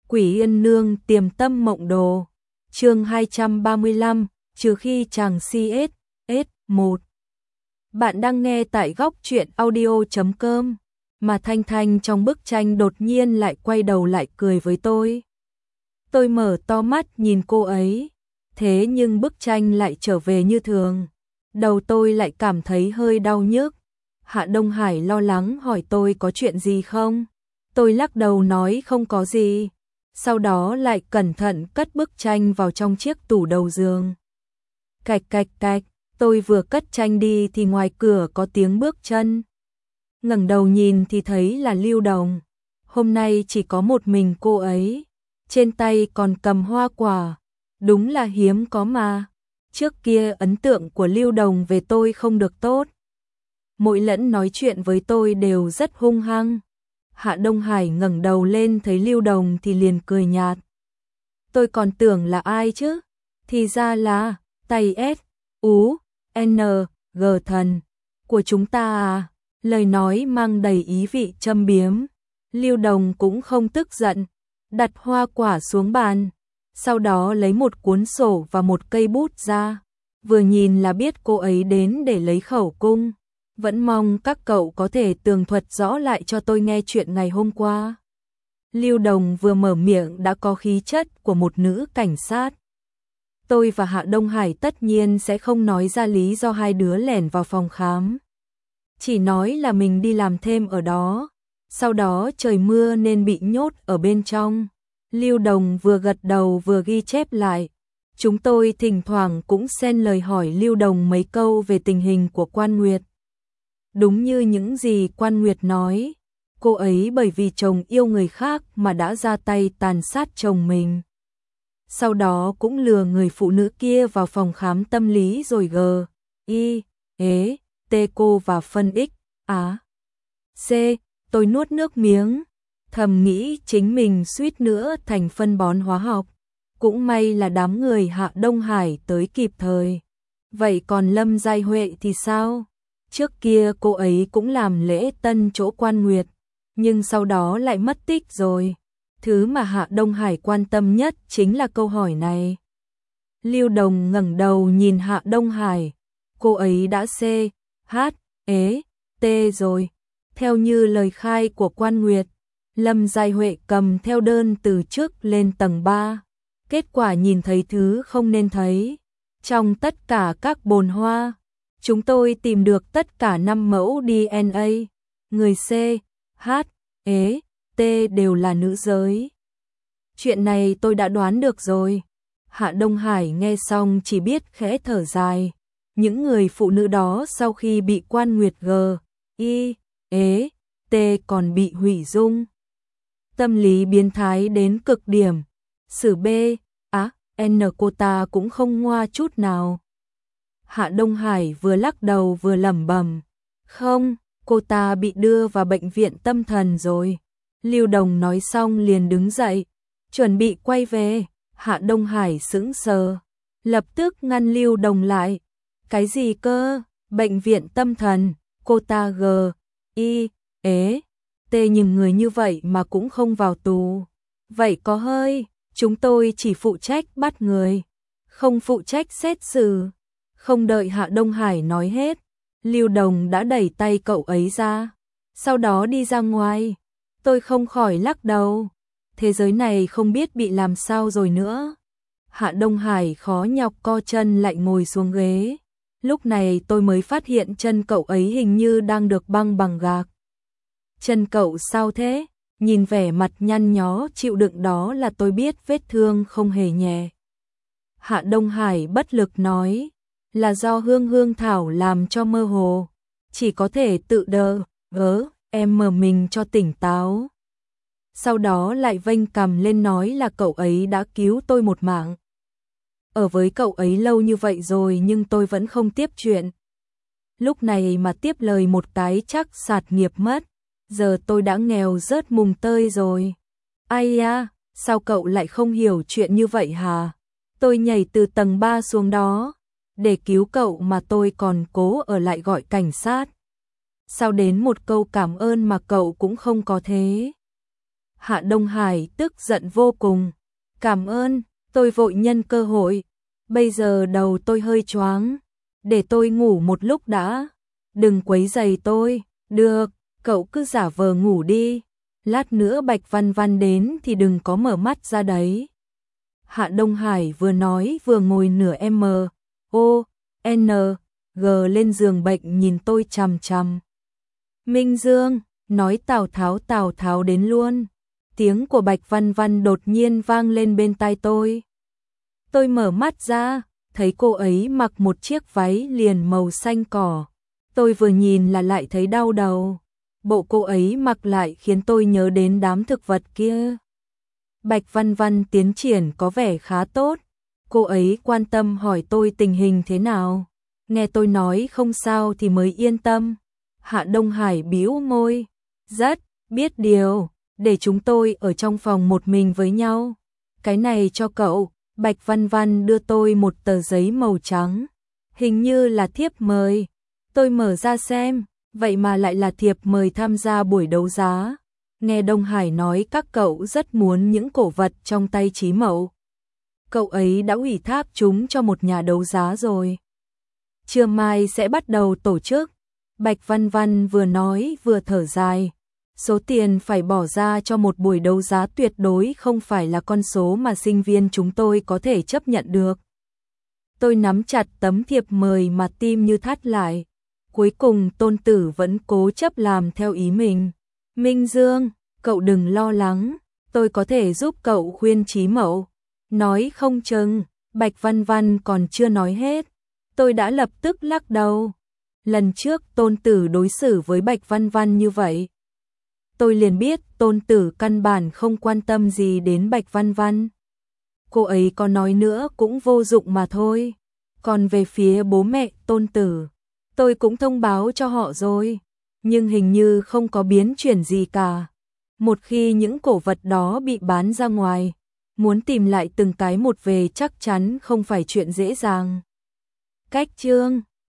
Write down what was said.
Quỷ Yên Nương Tiềm Tâm Mộng Đồ. Chương 235, trừ khi chàng CSS1. Bạn đang nghe tại góc truyện audio.com. Mà Thanh Thanh trong bức tranh đột nhiên lại quay đầu lại cười với tôi. Tôi mở to mắt nhìn cô ấy, thế nhưng bức tranh lại trở về như thường. Đầu tôi lại cảm thấy hơi đau nhức. Hạ Đông Hải lo lắng hỏi tôi có chuyện gì không? Tôi lắc đầu nói không có gì. Sau đó lại cẩn thận cất bức tranh vào trong chiếc tủ đầu giường. Cạch cạch cạch, tôi vừa cất tranh đi thì ngoài cửa có tiếng bước chân. Ngẩng đầu nhìn thì thấy là Lưu Đồng. Hôm nay chỉ có một mình cô ấy, trên tay còn cầm hoa quả, đúng là hiếm có mà. Trước kia ấn tượng của Lưu Đồng về tôi không được tốt. Mỗi lần nói chuyện với tôi đều rất hung hăng. Hạ Đông Hải ngẩng đầu lên thấy Lưu Đồng thì liền cười nhạt. Tôi còn tưởng là ai chứ? Thì ra là tay S.U.N. G thần của chúng ta à? Lời nói mang đầy ý vị châm biếm. Lưu Đồng cũng không tức giận, đặt hoa quả xuống bàn, sau đó lấy một cuốn sổ và một cây bút ra. Vừa nhìn là biết cô ấy đến để lấy khẩu cung. Vẫn mong các cậu có thể tường thuật rõ lại cho tôi nghe chuyện ngày hôm qua. Lưu Đồng vừa mở miệng đã có khí chất của một nữ cảnh sát. Tôi và Hạ Đông Hải tất nhiên sẽ không nói ra lý do hai đứa lẻn vào phòng khám. Chỉ nói là mình đi làm thêm ở đó, sau đó trời mưa nên bị nhốt ở bên trong. Lưu Đồng vừa gật đầu vừa ghi chép lại. Chúng tôi thỉnh thoảng cũng xen lời hỏi Lưu Đồng mấy câu về tình hình của Quan Nguyệt. Đúng như những gì Quan Nguyệt nói, cô ấy bởi vì chồng yêu người khác mà đã ra tay tàn sát chồng mình. Sau đó cũng lừa người phụ nữ kia vào phòng khám tâm lý rồi T cô và phân X, C. Tôi nuốt nước miếng, thầm nghĩ chính mình suýt nữa thành phân bón hóa học. Cũng may là đám người Hạ Đông Hải tới kịp thời. Vậy còn Lâm Giai Huệ thì sao? Trước kia cô ấy cũng làm lễ tân chỗ Quan Nguyệt, nhưng sau đó lại mất tích rồi. Thứ mà Hạ Đông Hải quan tâm nhất chính là câu hỏi này. Lưu Đồng ngẩng đầu nhìn Hạ Đông Hải. Cô ấy đã T rồi. Theo như lời khai của Quan Nguyệt, Lâm Giai Huệ cầm theo đơn từ chức lên tầng 3. Kết quả nhìn thấy thứ không nên thấy. Trong tất cả các bồn hoa, chúng tôi tìm được tất cả 5 mẫu DNA. Người T đều là nữ giới. Chuyện này tôi đã đoán được rồi. Hạ Đông Hải nghe xong chỉ biết khẽ thở dài. Những người phụ nữ đó sau khi bị Quan Nguyệt T còn bị hủy dung. Tâm lý biến thái đến cực điểm. Sử N cô ta cũng không ngoa chút nào. Hạ Đông Hải vừa lắc đầu vừa lẩm bẩm. Không, cô ta bị đưa vào bệnh viện tâm thần rồi. Lưu Đồng nói xong liền đứng dậy, chuẩn bị quay về. Hạ Đông Hải sững sờ, lập tức ngăn Lưu Đồng lại. Cái gì cơ? Bệnh viện tâm thần? Cô ta nhưng người như vậy mà cũng không vào tù. Vậy có hơi, chúng tôi chỉ phụ trách bắt người, không phụ trách xét xử. Không đợi Hạ Đông Hải nói hết, Lưu Đồng đã đẩy tay cậu ấy ra, sau đó đi ra ngoài. Tôi không khỏi lắc đầu. Thế giới này không biết bị làm sao rồi nữa. Hạ Đông Hải khó nhọc co chân lại ngồi xuống ghế. Lúc này tôi mới phát hiện chân cậu ấy hình như đang được băng bằng gạc. Chân cậu sao thế? Nhìn vẻ mặt nhăn nhó chịu đựng đó là tôi biết vết thương không hề nhẹ. Hạ Đông Hải bất lực nói, là do hương thảo làm cho mơ hồ. Chỉ có thể tự em mở mình cho tỉnh táo. Sau đó lại vênh cằm lên nói là cậu ấy đã cứu tôi một mạng. Ở với cậu ấy lâu như vậy rồi nhưng tôi vẫn không tiếp chuyện. Lúc này mà tiếp lời một cái chắc sạt nghiệp mất. Giờ tôi đã nghèo rớt mùng tơi rồi. Ai à, sao cậu lại không hiểu chuyện như vậy hả? Tôi nhảy từ tầng 3 xuống đó. Để cứu cậu mà tôi còn cố ở lại gọi cảnh sát. Sao đến một câu cảm ơn mà cậu cũng không có thế? Hạ Đông Hải tức giận vô cùng. Cảm ơn, tôi vội nhân cơ hội. Bây giờ đầu tôi hơi choáng. Để tôi ngủ một lúc đã. Đừng quấy rầy tôi. Được, cậu cứ giả vờ ngủ đi. Lát nữa Bạch Văn Văn đến thì đừng có mở mắt ra đấy. Hạ Đông Hải vừa nói vừa ngồi nửa G lên giường bệnh nhìn tôi chằm chằm. Minh Dương, nói Tào Tháo đến luôn. Tiếng của Bạch Văn Văn đột nhiên vang lên bên tai tôi. Tôi mở mắt ra, thấy cô ấy mặc một chiếc váy liền màu xanh cỏ. Tôi vừa nhìn là lại thấy đau đầu. Bộ cô ấy mặc lại khiến tôi nhớ đến đám thực vật kia. Bạch Văn Văn tiến triển có vẻ khá tốt. Cô ấy quan tâm hỏi tôi tình hình thế nào. Nghe tôi nói không sao thì mới yên tâm. Hạ Đông Hải bĩu môi. Rất, biết điều, để chúng tôi ở trong phòng một mình với nhau. Cái này cho cậu. Bạch Văn Văn đưa tôi một tờ giấy màu trắng. Hình như là thiếp mời. Tôi mở ra xem, vậy mà lại là thiệp mời tham gia buổi đấu giá. Nghe Đông Hải nói các cậu rất muốn những cổ vật trong tay Chí Mậu. Cậu ấy đã ủy thác chúng cho một nhà đấu giá rồi. Trưa mai sẽ bắt đầu tổ chức. Bạch Văn Văn vừa nói vừa thở dài. Số tiền phải bỏ ra cho một buổi đấu giá tuyệt đối không phải là con số mà sinh viên chúng tôi có thể chấp nhận được. Tôi nắm chặt tấm thiệp mời mà tim như thắt lại. Cuối cùng Tôn Tử vẫn cố chấp làm theo ý mình. Minh Dương, cậu đừng lo lắng, tôi có thể giúp cậu khuyên Chí Mậu. Nói không chừng, Bạch Văn Văn còn chưa nói hết. Tôi đã lập tức lắc đầu. Lần trước Tôn Tử đối xử với Bạch Văn Văn như vậy. Tôi liền biết Tôn Tử căn bản không quan tâm gì đến Bạch Văn Văn. Cô ấy có nói nữa cũng vô dụng mà thôi. Còn về phía bố mẹ Tôn Tử, tôi cũng thông báo cho họ rồi. Nhưng hình như không có biến chuyển gì cả. Một khi những cổ vật đó bị bán ra ngoài, muốn tìm lại từng cái một về chắc chắn không phải chuyện dễ dàng. Cách chương